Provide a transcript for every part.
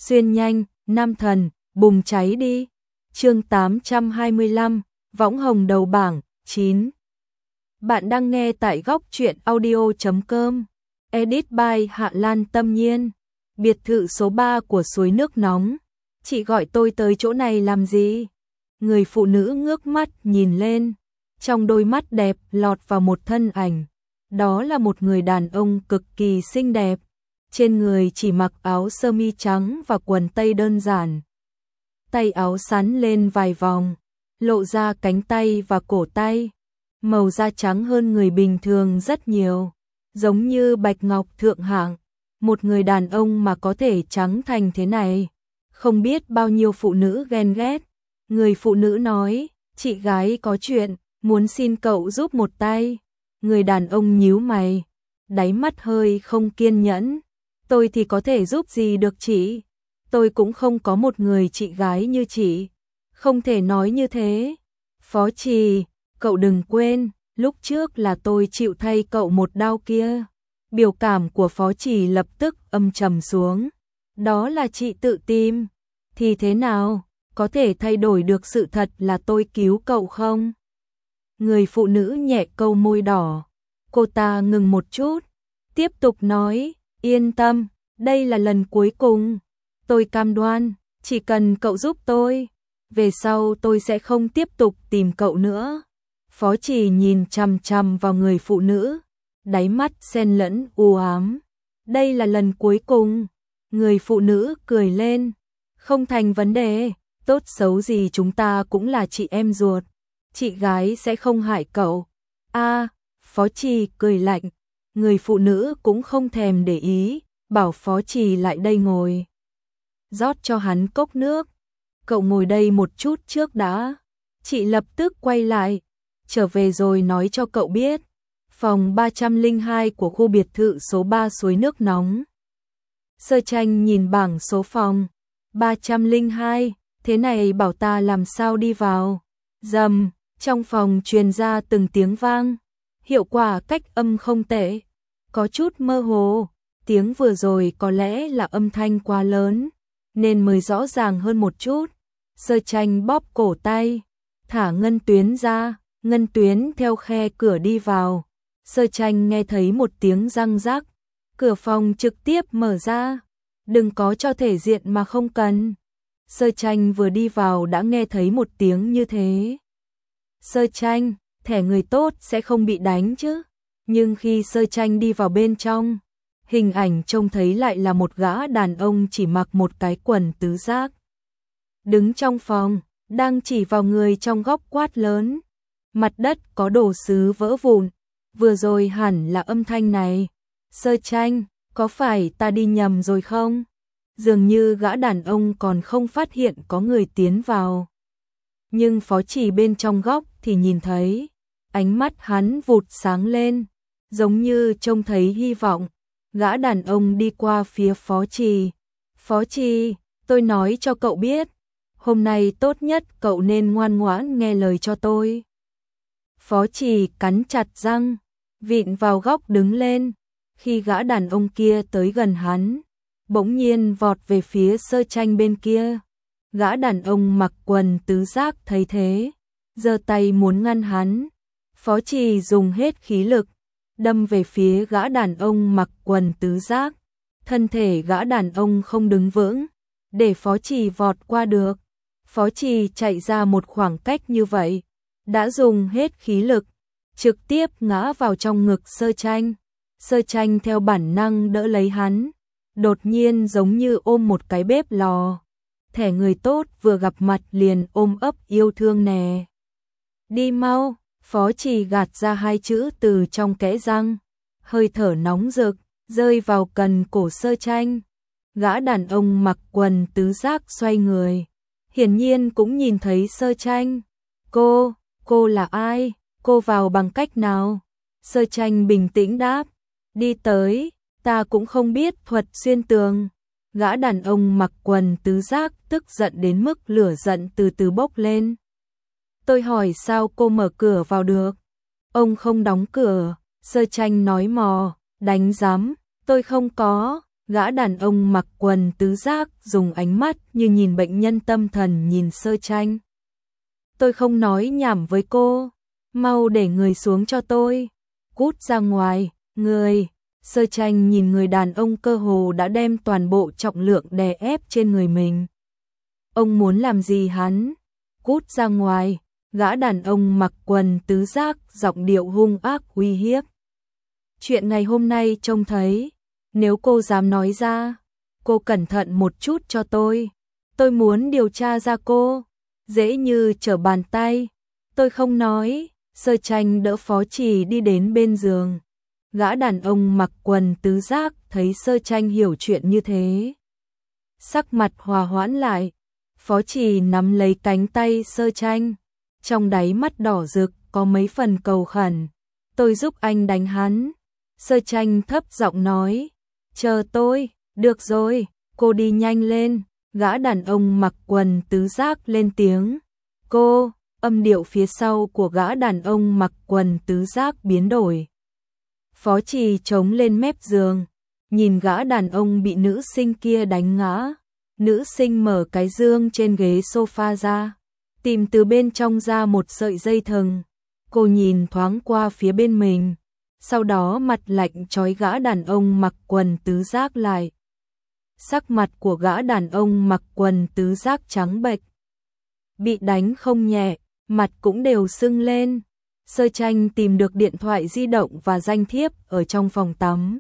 xuyên nhanh, nam thần, bùng cháy đi. Chương 825, võng hồng đầu bảng, 9. Bạn đang nghe tại góc truyện audio.com. Edit by Hạ Lan Tâm Nhiên. Biệt thự số 3 của suối nước nóng. Chị gọi tôi tới chỗ này làm gì? Người phụ nữ ngước mắt nhìn lên. Trong đôi mắt đẹp lọt vào một thân ảnh. Đó là một người đàn ông cực kỳ xinh đẹp. Trên người chỉ mặc áo sơ mi trắng và quần tây đơn giản. Tay áo sắn lên vài vòng, lộ ra cánh tay và cổ tay. Màu da trắng hơn người bình thường rất nhiều, giống như bạch ngọc thượng hạng. Một người đàn ông mà có thể trắng thành thế này, không biết bao nhiêu phụ nữ ghen ghét. Người phụ nữ nói, chị gái có chuyện, muốn xin cậu giúp một tay. Người đàn ông nhíu mày, đáy mắt hơi không kiên nhẫn. Tôi thì có thể giúp gì được chị? Tôi cũng không có một người chị gái như chị. Không thể nói như thế. Phó Trì, cậu đừng quên, lúc trước là tôi chịu thay cậu một đau kia. Biểu cảm của Phó Trì lập tức âm trầm xuống. Đó là chị tự tìm. Thì thế nào? Có thể thay đổi được sự thật là tôi cứu cậu không? Người phụ nữ nhẹ câu môi đỏ. Cô ta ngừng một chút, tiếp tục nói, yên tâm, đây là lần cuối cùng. Tôi cam đoan, chỉ cần cậu giúp tôi, về sau tôi sẽ không tiếp tục tìm cậu nữa. Phó Trì nhìn chằm chằm vào người phụ nữ, đáy mắt xen lẫn u ám. Đây là lần cuối cùng. Người phụ nữ cười lên, không thành vấn đề, tốt xấu gì chúng ta cũng là chị em ruột. Chị gái sẽ không hại cậu. Phó Trì cười lạnh. Người phụ nữ cũng không thèm để ý, bảo Phó Trì lại đây ngồi. Rót cho hắn cốc nước. Cậu ngồi đây một chút trước đã. Chị lập tức quay lại. Trở về rồi nói cho cậu biết. Phòng 302 của khu biệt thự số 3 suối nước nóng. Sơ Tranh nhìn bảng số phòng. 302, thế này bảo ta làm sao đi vào. Rầm, trong phòng truyền ra từng tiếng vang. Hiệu quả cách âm không tệ. Có chút mơ hồ. Tiếng vừa rồi có lẽ là âm thanh quá lớn, nên mới rõ ràng hơn một chút. Sơ Tranh bóp cổ tay, thả Ngân Tuyến ra. Ngân Tuyến theo khe cửa đi vào. Sơ Tranh nghe thấy một tiếng răng rắc. Cửa phòng trực tiếp mở ra. Đừng có cho thể diện mà không cần. Sơ Tranh vừa đi vào đã nghe thấy một tiếng như thế. Sơ Tranh, thẻ người tốt sẽ không bị đánh chứ. Nhưng khi Sơ Tranh đi vào bên trong, hình ảnh trông thấy lại là một gã đàn ông chỉ mặc một cái quần tứ giác. Đứng trong phòng, đang chỉ vào người trong góc quát lớn. Mặt đất có đồ sứ vỡ vụn. Vừa rồi hẳn là âm thanh này. Sơ Tranh, có phải ta đi nhầm rồi không? Dường như gã đàn ông còn không phát hiện có người tiến vào. Nhưng Phó Trì bên trong góc thì nhìn thấy. Ánh mắt hắn vụt sáng lên, giống như trông thấy hy vọng. Gã đàn ông đi qua phía Phó Trì. Phó Trì, tôi nói cho cậu biết, hôm nay tốt nhất cậu nên ngoan ngoãn nghe lời cho tôi. Phó Trì cắn chặt răng, vịn vào góc đứng lên. Khi gã đàn ông kia tới gần hắn, bỗng nhiên vọt về phía Sơ Tranh bên kia. Gã đàn ông mặc quần tứ giác thấy thế, giơ tay muốn ngăn hắn. Phó Trì dùng hết khí lực, đâm về phía gã đàn ông mặc quần tứ giác. Thân thể gã đàn ông không đứng vững, để Phó Trì vọt qua được. Phó Trì chạy ra một khoảng cách như vậy, đã dùng hết khí lực, trực tiếp ngã vào trong ngực Sơ Tranh. Sơ Tranh theo bản năng đỡ lấy hắn, đột nhiên giống như ôm một cái bếp lò. Thẻ người tốt vừa gặp mặt liền ôm ấp yêu thương nè. Đi mau. Phó Trì gạt ra hai chữ từ trong kẽ răng, hơi thở nóng rực rơi vào cần cổ Sơ Tranh. Gã đàn ông mặc quần tứ giác xoay người, hiển nhiên cũng nhìn thấy Sơ Tranh. Cô là ai? Cô vào bằng cách nào? Sơ Tranh bình tĩnh đáp, đi tới, ta cũng không biết thuật xuyên tường. Gã đàn ông mặc quần tứ giác tức giận đến mức lửa giận từ từ bốc lên. Tôi hỏi sao cô mở cửa vào được? Ông không đóng cửa. Sơ Tranh nói mò, đánh giám, tôi không có. Gã đàn ông mặc quần tứ giác dùng ánh mắt như nhìn bệnh nhân tâm thần nhìn Sơ Tranh. Tôi không nói nhảm với cô, mau để người xuống cho tôi. Cút ra ngoài, người. Sơ Tranh nhìn người đàn ông cơ hồ đã đem toàn bộ trọng lượng đè ép trên người mình. Ông muốn làm gì hắn? Cút ra ngoài. Gã đàn ông mặc quần tứ giác giọng điệu hung ác uy hiếp. Chuyện ngày hôm nay trông thấy, nếu cô dám nói ra, cô cẩn thận một chút cho tôi. Tôi muốn điều tra ra cô, dễ như trở bàn tay. Tôi không nói. Sơ Tranh đỡ Phó Trì đi đến bên giường. Gã đàn ông mặc quần tứ giác thấy Sơ Tranh hiểu chuyện như thế, sắc mặt hòa hoãn lại. Phó Trì nắm lấy cánh tay Sơ Tranh, trong đáy mắt đỏ rực có mấy phần cầu khẩn. Tôi giúp anh đánh hắn. Sơ Tranh thấp giọng nói. Chờ tôi. Được rồi, cô đi nhanh lên. Gã đàn ông mặc quần tứ giác lên tiếng. Cô. Âm điệu phía sau của gã đàn ông mặc quần tứ giác biến đổi. Phó Trì chống lên mép giường, nhìn gã đàn ông bị nữ sinh kia đánh ngã. Nữ sinh mở cái dương trên ghế sofa ra, tìm từ bên trong ra một sợi dây thừng. Cô nhìn thoáng qua phía bên mình, sau đó mặt lạnh trói gã đàn ông mặc quần tứ giác lại. Sắc mặt của gã đàn ông mặc quần tứ giác trắng bệch, bị đánh không nhẹ, mặt cũng đều sưng lên. Sơ Tranh tìm được điện thoại di động và danh thiếp ở trong phòng tắm.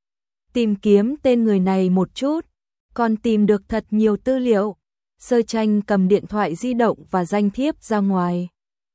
Tìm kiếm tên người này một chút, còn tìm được thật nhiều tư liệu. Sơ Tranh cầm điện thoại di động và danh thiếp ra ngoài,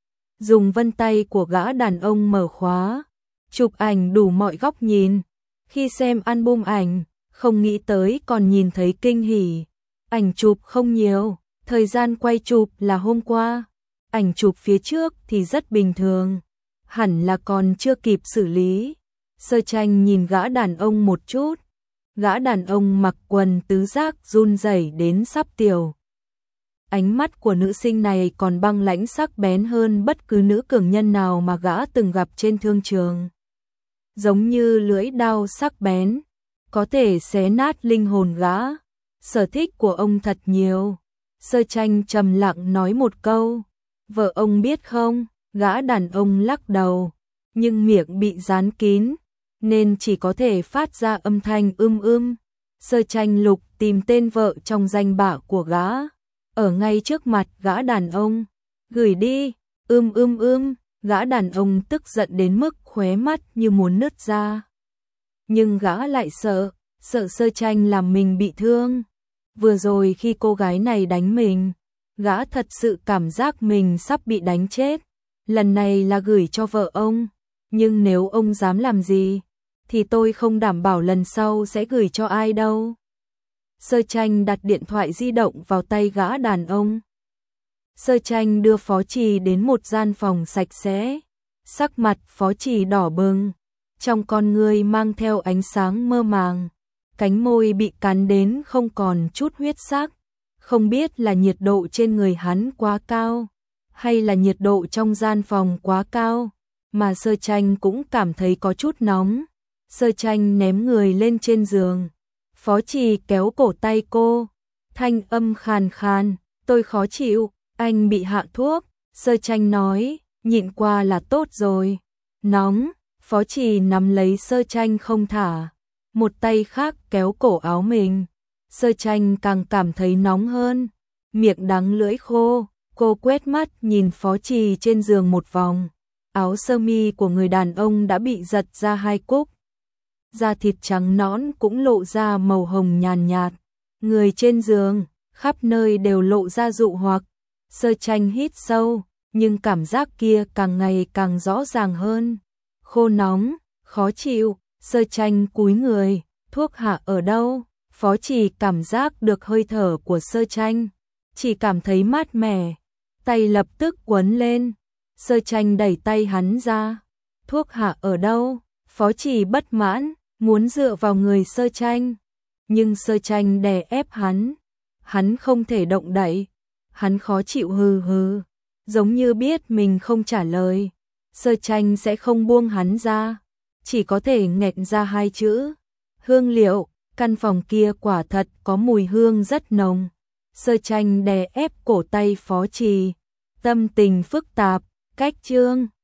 dùng vân tay của gã đàn ông mở khóa, chụp ảnh đủ mọi góc nhìn. Khi xem album ảnh, không nghĩ tới còn nhìn thấy kinh hỉ. Ảnh chụp không nhiều, thời gian quay chụp là hôm qua. Ảnh chụp phía trước thì rất bình thường, hẳn là còn chưa kịp xử lý. Sơ Tranh nhìn gã đàn ông một chút. Gã đàn ông mặc quần tứ giác run rẩy đến sắp tiểu. Ánh mắt của nữ sinh này còn băng lãnh sắc bén hơn bất cứ nữ cường nhân nào mà gã từng gặp trên thương trường. Giống như lưỡi đao sắc bén, có thể xé nát linh hồn gã. Sở thích của ông thật nhiều. Sơ Tranh trầm lặng nói một câu. Vợ ông biết không? Gã đàn ông lắc đầu, nhưng miệng bị dán kín, nên chỉ có thể phát ra âm thanh Sơ Tranh lục tìm tên vợ trong danh bạ của gã, ở ngay trước mặt gã đàn ông. Gửi đi. Gã đàn ông tức giận đến mức khóe mắt như muốn nứt ra. Nhưng gã lại sợ Sơ Tranh làm mình bị thương. Vừa rồi khi cô gái này đánh mình, gã thật sự cảm giác mình sắp bị đánh chết. Lần này là gửi cho vợ ông, nhưng nếu ông dám làm gì, thì tôi không đảm bảo lần sau sẽ gửi cho ai đâu. Sơ Tranh đặt điện thoại di động vào tay gã đàn ông. Sơ Tranh đưa Phó Trì đến một gian phòng sạch sẽ. Sắc mặt Phó Trì đỏ bừng, trong con ngươi mang theo ánh sáng mơ màng, cánh môi bị cắn đến không còn chút huyết sắc. Không biết là nhiệt độ trên người hắn quá cao, hay là nhiệt độ trong gian phòng quá cao, mà Sơ Tranh cũng cảm thấy có chút nóng. Sơ Tranh ném người lên trên giường. Phó Trì kéo cổ tay cô, thanh âm khàn khàn, tôi khó chịu, anh bị hạ thuốc. Sơ Tranh nói, nhịn qua là tốt rồi. Nóng. Phó Trì nắm lấy Sơ Tranh không thả, một tay khác kéo cổ áo mình. Sơ Tranh càng cảm thấy nóng hơn, miệng đắng lưỡi khô. Cô quét mắt nhìn Phó Trì trên giường một vòng. Áo sơ mi của người đàn ông đã bị giật ra hai cúc, da thịt trắng nõn cũng lộ ra màu hồng nhàn nhạt. Người trên giường, khắp nơi đều lộ ra dụ hoặc. Sơ Tranh hít sâu, nhưng cảm giác kia càng ngày càng rõ ràng hơn. Khô nóng, khó chịu. Sơ Tranh cúi người, thuốc hạ ở đâu? Phó Trì cảm giác được hơi thở của Sơ Tranh, chỉ cảm thấy mát mẻ, tay lập tức quấn lên. Sơ Tranh đẩy tay hắn ra. Thuốc hạ ở đâu? Phó Trì bất mãn, muốn dựa vào người Sơ Tranh, nhưng Sơ Tranh đè ép hắn không thể động đậy. Hắn khó chịu hừ hừ, giống như biết mình không trả lời, Sơ Tranh sẽ không buông hắn ra, chỉ có thể nghẹn ra hai chữ, hương liệu. Căn phòng kia quả thật có mùi hương rất nồng. Sơ Tranh đè ép cổ tay Phó Trì, tâm tình phức tạp, cách chương